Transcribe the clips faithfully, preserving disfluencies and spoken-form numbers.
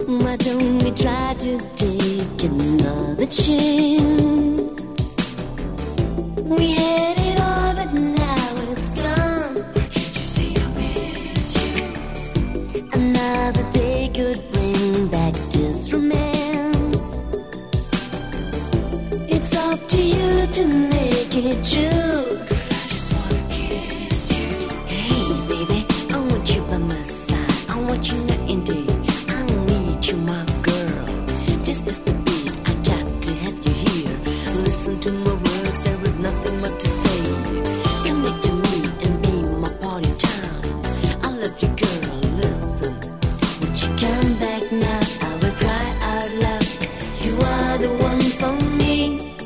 Why don't we try to take another chance? We had it all, but now it's gone. Can't you see I miss you? Another day could bring back this romance. It's up to you to make it true. I just wanna kiss you. Hey baby, I want you by my side. I want you night and day. I need you, my girl. This is the beat, I got to have you here. Listen to my words, there is nothing more to say. Come back to me and be my party time. I love you, girl, listen. Would you come back now? I will cry out loud. You are the one for me.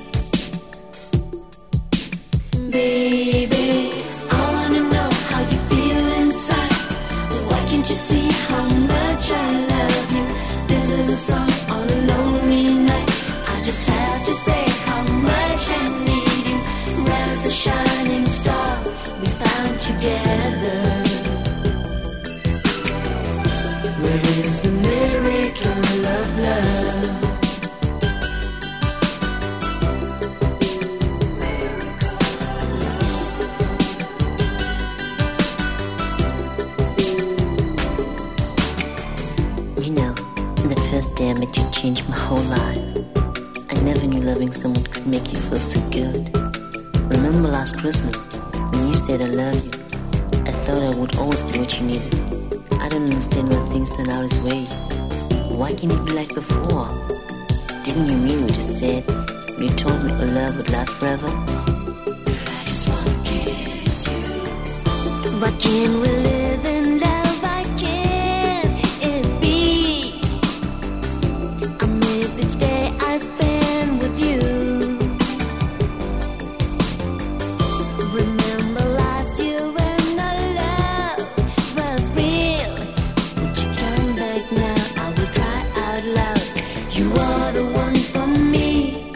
Baby, I wanna know how you feel inside. Why can't you see how much I love you? This is a song on a lonely night. I just have to say how much I need you. As a shining star we found together. Where is the miracle of love? You know, that first day I met you changed my whole life. I never knew loving someone could make you feel so good. Remember last Christmas, when you said I love you, I thought I would always be what you needed. I don't understand why things turn out this way. Why can't it be like before? Didn't you mean what you said when you told me our love would last forever? I just wanna kiss you. Why can't we live in love? Why can't it be? I miss each day I spend with you. Remember last year when our love was real? Would you come back now? I will cry out loud. You are the one for me.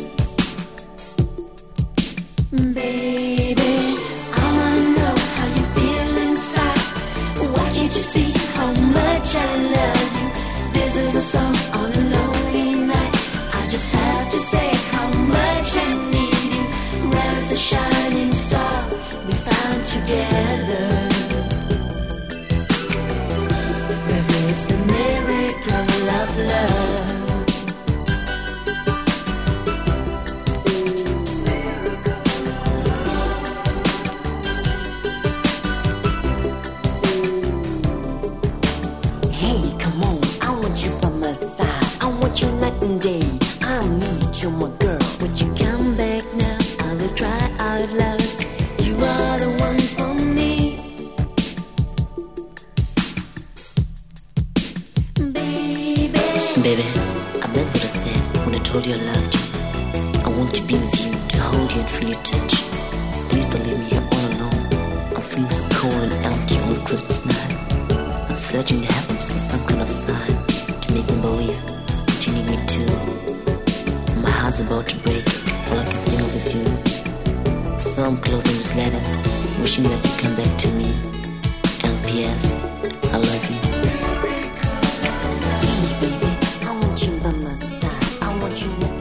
Baby, I wanna know how you feel inside. Why can't you see how much I love you? This is a song on a lonely night. I just have to say how much I need you. As a shining star we found together. Where is the miracle of love? Hey, come on, I want you by my side. I want you night and day. I need you, my girl. Would you come back now? I will cry out loud. You are the one for me. Baby, baby, I meant what I said when I told you I loved you. I want to be with you, to hold you and feel your touch. Please don't leave me here all alone. I'm feeling so cold and empty on this Christmas night. I'm searching the heavens for some kind of sign to make me believe that you need me too. My heart's about to break. All I can think of is you. So I'm closing this letter, wishing that you come back to me. And P S I love you. Hey baby, I want you by my side. I want you.